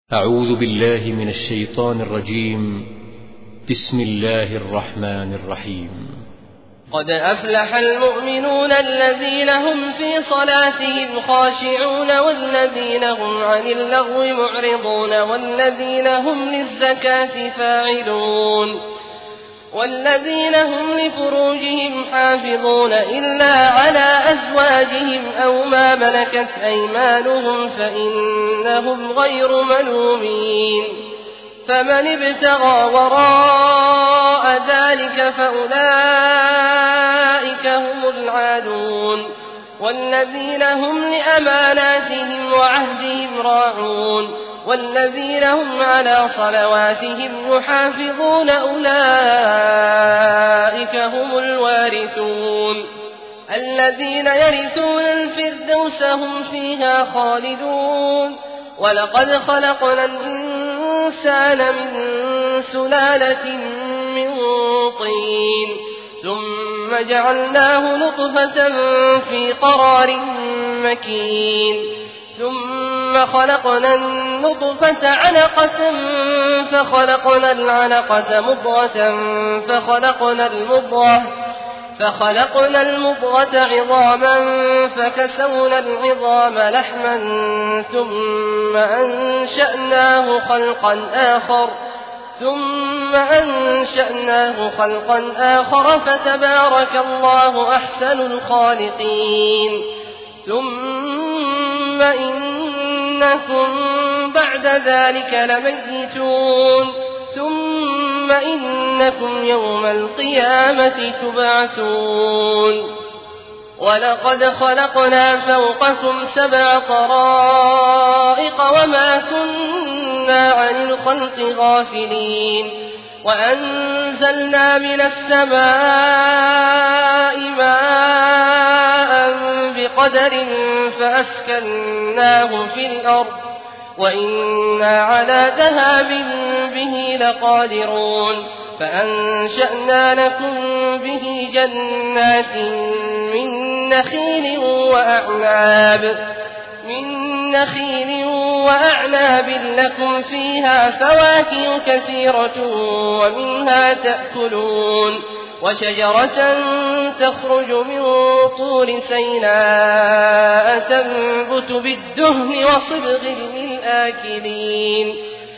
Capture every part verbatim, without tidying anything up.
أعوذ بالله من الشيطان الرجيم. بسم الله الرحمن الرحيم. قد أفلح المؤمنون الذين هم في صلاتهم خاشعون والذين هم عن اللغو معرضون والذين هم للزكاة فاعلون والذين هم لفروجهم حافظون إلا على أزواجهم أو ما ملكت أيمانهم فإنهم غير ملومين فمن ابتغى وراء ذلك فأولئك هم العادون والذين هم لأماناتهم وعهدهم راعون والذين هم على صلواتهم يحافظون أولئك هم الوارثون الذين يرثون الفردوس هم فيها خالدون ولقد خلقنا الإنسان من سلالة من طين ثم جعلناه نطفة في قرار مكين ثم خلقنا النطفة علقة فخلقنا العلقة مضغة فخلقنا المضغة فخلقنا المضغة عظاما فكسونا العظام لحما ثم أنشأناه خلقا آخر ثم أنشأناه خلقا آخر فتبارك الله أحسن الخالقين ثم إنكم بعد ذلك لميتون ثم إنكم يوم القيامة تبعثون ولقد خلقنا فوقكم سبع طرائق وما كنا عن الخلق غافلين وأنزلنا من السماء ماء بقدر فأسكناه في الأرض وإنا على ذهاب به لقادرون فأنشأنا لكم به جنات من نخيل وأعناب من نخيل وأعناب لكم فيها فواكه كثيرة ومنها تأكلون وشجرة تخرج من طور سيناء تنبت بالدهن وصبغ للآكلين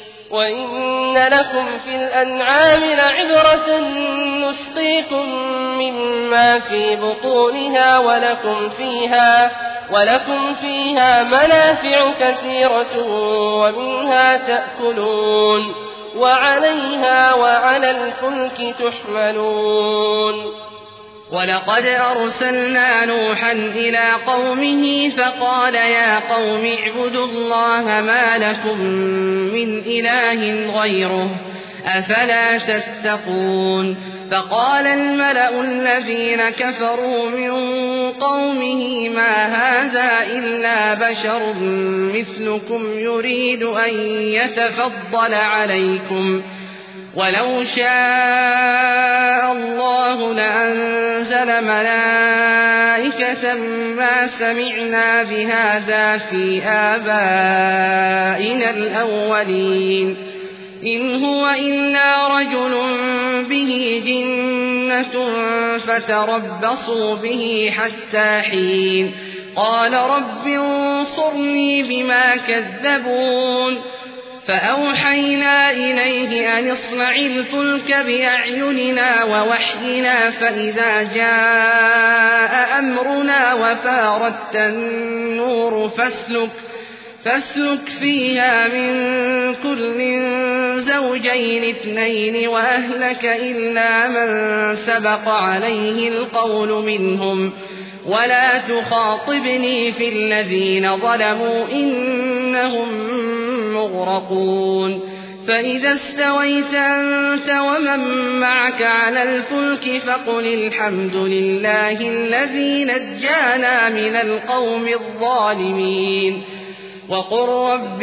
وإن لكم في الأنعام لعبرة نسقيكم مما في بطونها ولكم فيها ولكم فيها منافع كثيرة ومنها تأكلون وعليها وعلى الفلك تحملون ولقد أرسلنا نوحا إلى قومه فقال يا قوم اعبدوا الله ما لكم من إله غيره أفلا تتقون فقال الملأ الذين كفروا من قومه ما هذا إلا بشر مثلكم يريد أن يتفضل عليكم ولو شاء الله لأنزل ملائكة ما سمعنا بهذا في آبائنا الأولين إن هو إلا رجل به جنة فتربصوا به حتى حين قال رب انصرني بما كذبون فأوحينا إليه أن اصنع الفلك بأعيننا ووحينا فإذا جاء أمرنا وفاردت النور فاسلك فاسلك فيها من كل زوجين اثنين وأهلك إلا من سبق عليه القول منهم ولا تخاطبني في الذين ظلموا إنهم مغرقون فإذا استويت أنت ومن معك على الفلك فقل الحمد لله الذي نجانا من القوم الظالمين وقل رب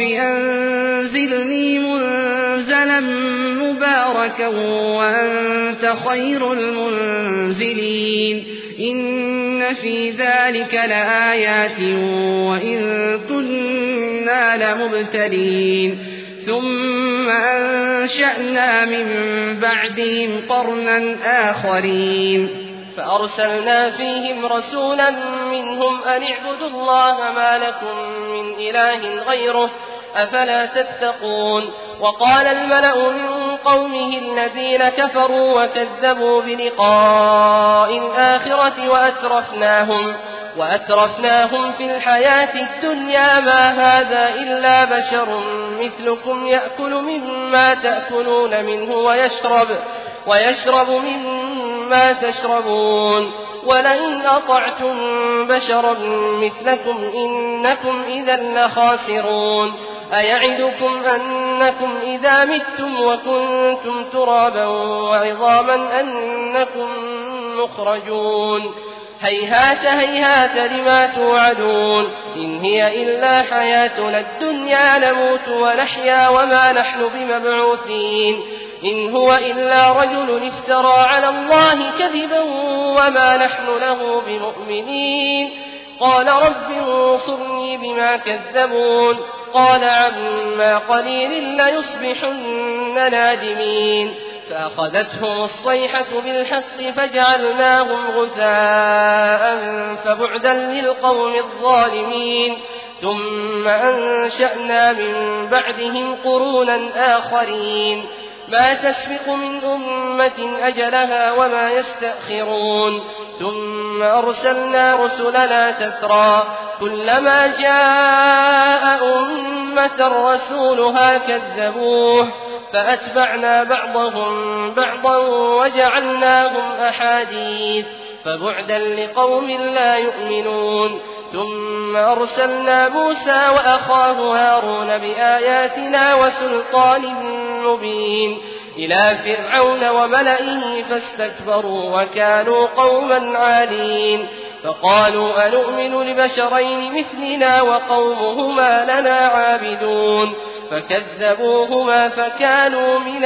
أنزلني منزلا مباركا وأنت خير المنزلين إن في ذلك لآيات وإن كنا لمبتلين ثم أنشأنا من بعدهم قرنا آخرين فأرسلنا فيهم رسولا منهم أن اعبدوا الله ما لكم من إله غيره أفلا تتقون وقال الملأ من قومه الذين كفروا وكذبوا بلقاء الآخرة وأترفناهم, وأترفناهم في الحياة الدنيا ما هذا إلا بشر مثلكم يأكل مما تأكلون منه ويشرب, ويشرب مما تشربون ولئن أطعتم بشرا مثلكم إنكم إذا لخاسرون أيعدكم أنكم إذا متم وكنتم ترابا وعظاما أنكم مخرجون هيهات هيهات لما توعدون إن هي إلا حياتنا الدنيا نموت ونحيا وما نحن بمبعوثين إن هو إلا رجل افترى على الله كذبا وما نحن له بمؤمنين قال رب انصرني بما كذبون قال عما قليل ليصبحن نادمين فأخذتهم الصيحة بالحق فجعلناهم غثاء فبعدا للقوم الظالمين ثم أنشأنا من بعدهم قرونا آخرين ما تسبق من أمة أجلها وما يستأخرون ثم أرسلنا رسلنا تترى كلما جاء أمة رسولها كذبوه فأتبعنا بعضهم بعضا وجعلناهم أحاديث فبعدا لقوم لا يؤمنون ثم أرسلنا موسى وأخاه هارون بآياتنا وسلطان مبين إلى فرعون وملئه فاستكبروا وكانوا قوما عالين فقالوا أنؤمن لبشرين مثلنا وقومهما لنا عابدون فكذبوهما فكانوا من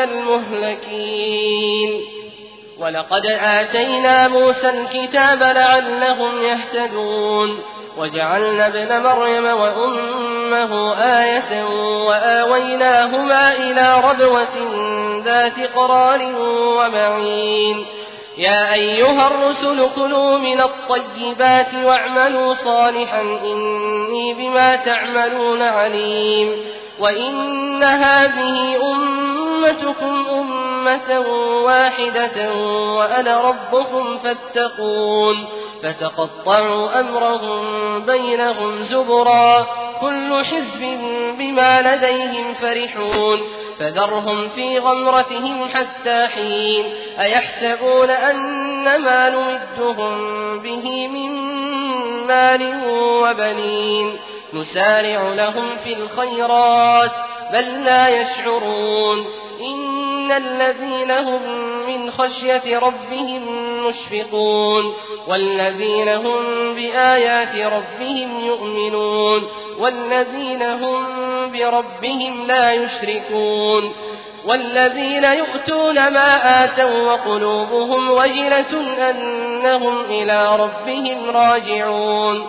المهلكين ولقد آتينا موسى الكتاب لعلهم يهتدون وجعلنا ابن مريم وأمه آية وآويناهما إلى ربوة ذات قرار ومعين يا أيها الرسل كلوا من الطيبات واعملوا صالحا إني بما تعملون عليم وإن هذه أمتكم أمة واحدة وأنا ربكم فاتقون فتقطعوا أمرهم بينهم زبرا كل حزب بما لديهم فرحون فذرهم في غمرتهم حتى حين أيحسبون أن ما نمدهم به من مال وبنين نسارع لهم في الخيرات بل لا يشعرون إن الذين هم من خشية ربهم مشفقون والذين هم بآيات ربهم يؤمنون والذين هم بربهم لا يشركون والذين يؤتون ما آتوا وقلوبهم وجلة أنهم إلى ربهم راجعون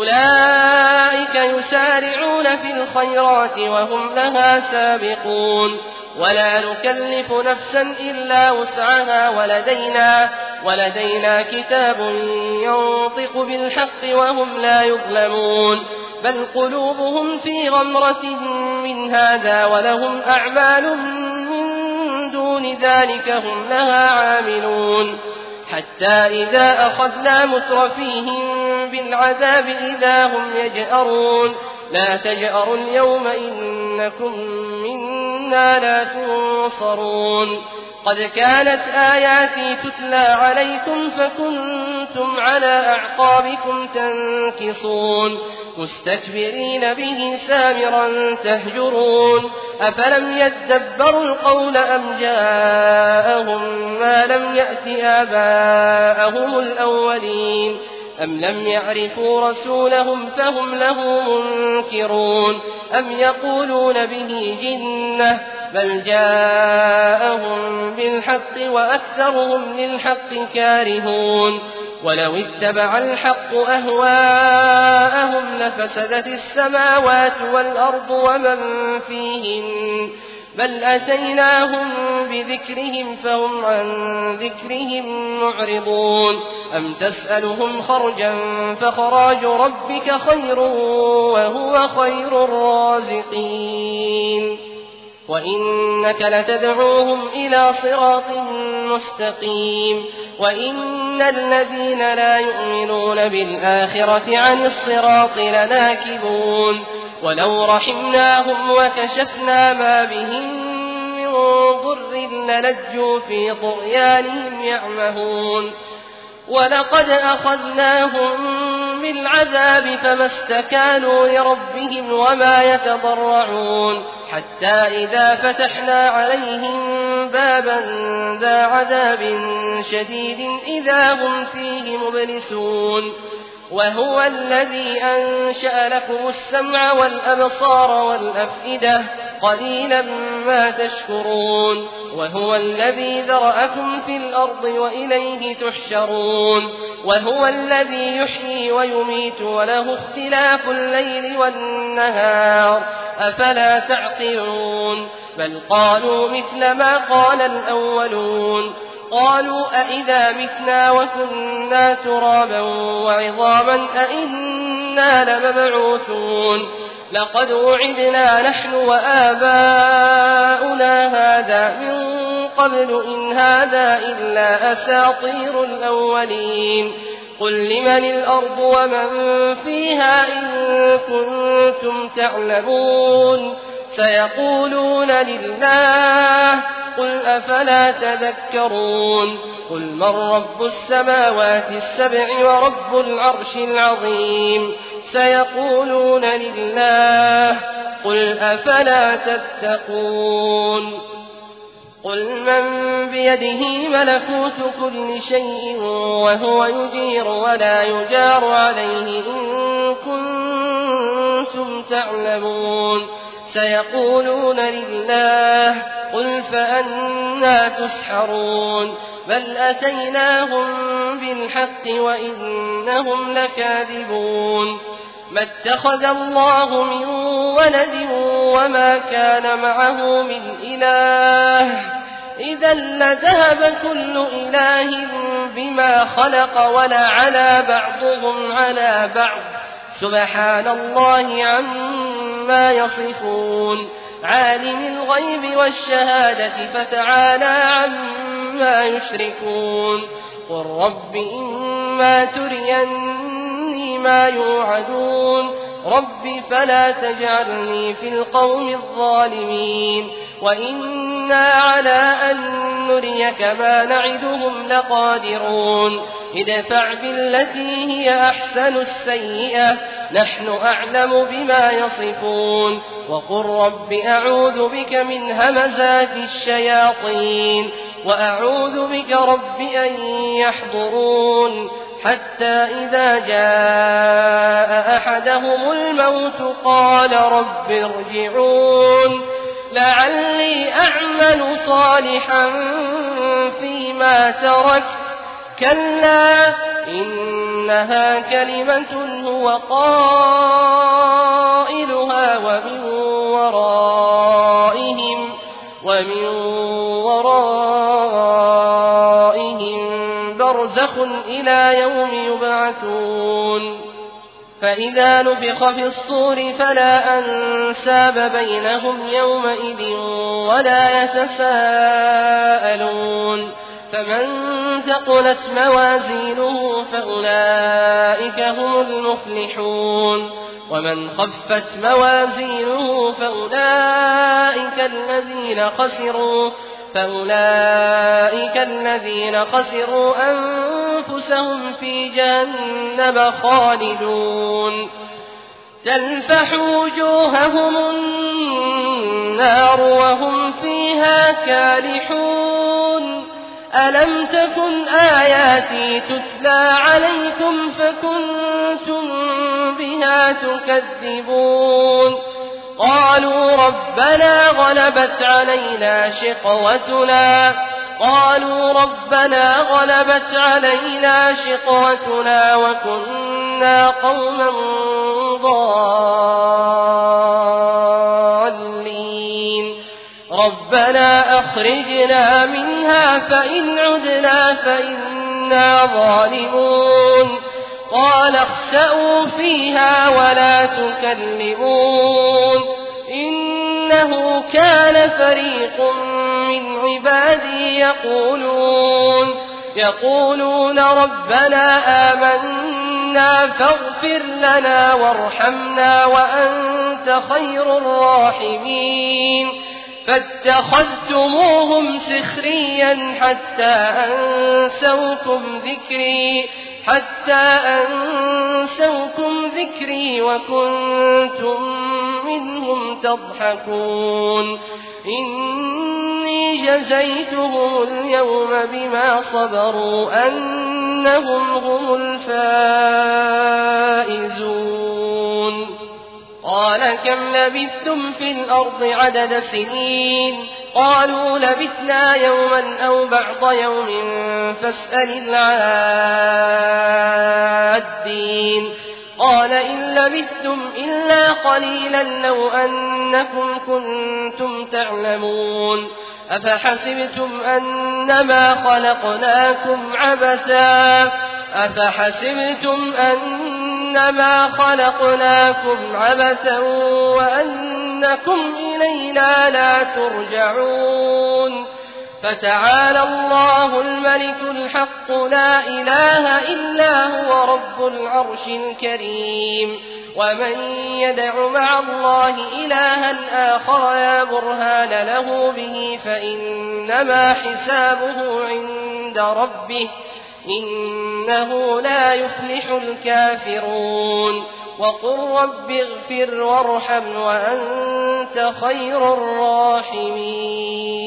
أولئك يسارعون في الخيرات وهم لها سابقون ولا نكلف نفسا إلا وسعها ولدينا, ولدينا كتاب ينطق بالحق وهم لا يظلمون بل قلوبهم في غمرة من هذا ولهم أعمال من دون ذلك هم لها عاملون حتى إذا أخذنا مترفيهم بالعذاب إذا هم يجأرون لا تجأروا اليوم إنكم منا لا تنصرون قد كانت آياتي تتلى عليكم فكنتم على أعقابكم تنكصون مستكبرين به سامرا تهجرون أفلم يدبروا القول أم جاءهم ما لم يأت آباءهم الأولين أم لم يعرفوا رسولهم فهم له منكرون أم يقولون به جنة بل جاءهم بالحق وأكثرهم للحق كارهون ولو اتبع الحق أهواءهم لفسدت السماوات والأرض ومن فيهن بل أتيناهم بذكرهم فهم عن ذكرهم معرضون أم تسألهم خرجا فخراج ربك خير وهو خير الرازقين وإنك لتدعوهم إلى صراط مستقيم وإن الذين لا يؤمنون بالآخرة عن الصراط لناكبون ولو رحمناهم وكشفنا ما بهم من ضر للجوا في طغيانهم يعمهون ولقد أخذناهم بالعذاب فما استكانوا لربهم وما يتضرعون حتى إذا فتحنا عليهم بابا ذا عذاب شديد إذا هم فيه مبلسون وهو الذي أنشأ لكم السمع والأبصار والأفئدة قليلا ما تشكرون وهو الذي ذرأكم في الأرض وإليه تحشرون وهو الذي يحيي ويميت وله اختلاف الليل والنهار أفلا تعقلون بل قالوا مثل ما قال الأولون قالوا أئذا متنا وكنا ترابا وعظاما أئنا لمبعوثون لقد وعدنا نحن وآباؤنا هذا من قبل إن هذا إلا أساطير الأولين قل لمن الأرض ومن فيها إن كنتم تعلمون سيقولون لله قل أفلا تذكرون قل من رب السماوات السبع ورب العرش العظيم سيقولون لله قل أفلا تتقون قل من بيده ملكوت كل شيء وهو يجير ولا يجار عليه إن كنتم تعلمون سيقولون لله قل فأنى تسحرون بل أتيناهم بالحق وإنهم لكاذبون ما اتخذ الله من ولد وما كان معه من إله إذا لذهب كل إله بما خلق ولعلى بعضهم على بعض سبحان الله عما يصفون عالم الغيب والشهادة فتعالى عما يشركون قل رب إما تريني ما يوعدون رب فلا تجعلني في القوم الظالمين وإنا على أن نريك ما نعدهم لقادرون ادفع بالتي هي أحسن السيئة نحن أعلم بما يصفون وقل رب أعوذ بك من همزات الشياطين وأعوذ بك رب أن يحضرون حتى إذا جاء أحدهم الموت قال رب ارجعون لعلي أعمل صالحا فيما تركت كلا إنها كلمة هو قائلها ومن ورائهم ومن ورائهم برزخ إلى يوم يبعثون فإذا نفخ في الصور فلا أنساب بينهم يومئذ ولا يتساءلون فمن ثقلت موازينه فأولئك هم المفلحون ومن خفت موازينه فأولئك الذين خسروا فأولئك الذين خسروا أنفسهم في جهنم خالدون تلفح وجوههم النار وهم فيها كالحون ألم تكن آياتي تتلى عليكم فكنتم بها تكذبون قالوا ربنا غلبت علينا شقوتنا قالوا ربنا غلبت علينا شقوتنا وكنا قوما ضالين ربنا أخرجنا منها فإن عدنا فإنا ظالمون قال اخسئوا فيها ولا تكلمون إنه كان فريق من عبادي يقولون يقولون ربنا آمنا فاغفر لنا وارحمنا وأنت خير الراحمين فاتخذتموهم سخريا حتى أنسوكم ذكري حتى أنسوكم ذكري وكنتم منهم تضحكون إني جزيتهم اليوم بما صبروا أنهم هم الفائزون قال كم لبثتم في الأرض عدد سنين قالوا لبثنا يوما أو بعض يوم فاسأل العادين قال إن لبثتم إلا قليلا لو أنكم كنتم تعلمون أفحسبتم أنما خلقناكم عبثا أفحسبتم أنما خلقناكم عبثا وأنكم إلينا لا ترجعون فتعالى الله الملك الحق لا إله إلا هو رب العرش الكريم ومن يدع مع الله إلها آخر لا برهان له به فإنما حسابه عند ربه إنه لا يفلح الكافرون وقل رب اغفر وارحم وأنت خير الراحمين